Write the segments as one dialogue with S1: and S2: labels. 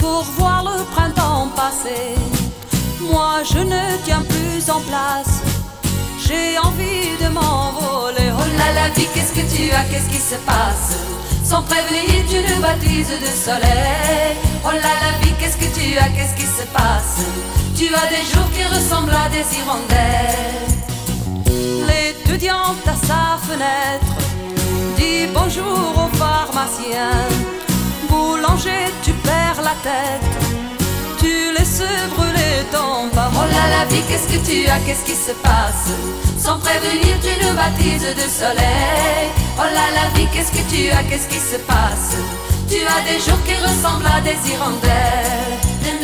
S1: pour voir le printemps passer. Moi je ne tiens plus en place, j'ai envie de m'envoler. Oh là la vie, qu'est-ce que tu as, qu'est-ce qui se passe? Sans prévenir tu nous baptises de soleil. Oh là la vie, qu'est-ce que tu as, qu'est-ce qui se passe? Tu as des jours qui ressemblent à des hirondelles. L'étudiante à sa fenêtre dit bonjour au pharmacien. Boulanger, tu perds la tête, tu laisses brûler ton pain. Oh là la vie, qu'est-ce que tu as, qu'est-ce qui se passe? Sans prévenir tu nous baptises de soleil. Oh là la vie, qu'est-ce que tu as, qu'est-ce qui se passe? Tu as des jours qui ressemblent à des hirondelles.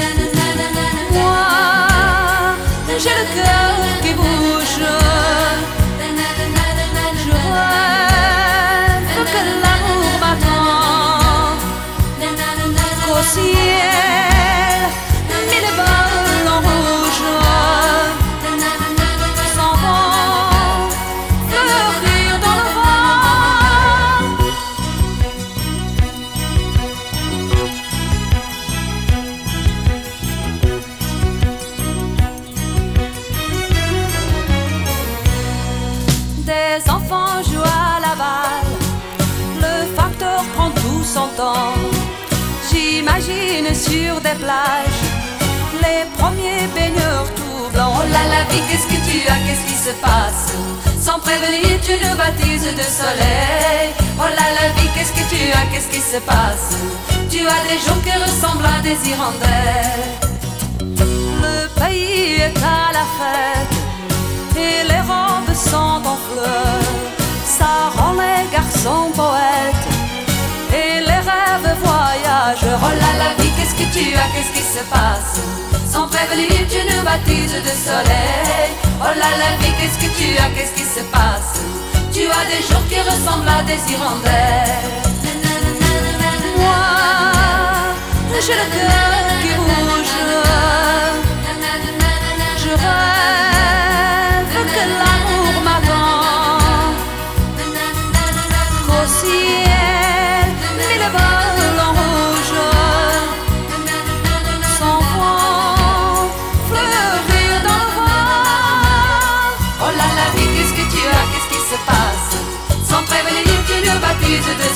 S1: Moi, j'ai le cœur qui bouge. Je rêve que l'amour m'attend. Qu'au ciel, mille ballons rouges s'en vont fleurir dans le vent. Des enfants jouent à la balle, le facteur prend tout son temps. J'imagine sur des plages les premiers baigneurs tout blancs. Oh là la vie, qu'est-ce que tu as, qu'est-ce qui se passe? Sans prévenir tu nous baptises de soleil. Oh là la vie, qu'est-ce que tu as, qu'est-ce qui se passe? Tu as des jours qui ressemblent à des hirondelles. Le pays est à la fête et les robes sont en fleurs. Ça rend les garçons poètes et les rêves voyageurs. Oh là la vie, qu'est-ce que tu as, qu'est-ce qui se passe? Sans prévenir tu nous baptises de soleil. Oh là la vie, qu'est-ce que tu as, qu'est-ce qui se passe? Tu as des jours qui ressemblent à des hirondelles. Moi, j'ai le cœur qui bouge. Je rêve que l'amour m'attend. Qu'au ciel, mille ballons rouges s'en vont fleurir dans le vent. Oh là la vie, qu'est-ce que tu as, qu'est-ce qui se passe? Sans prévenir tu nous baptises de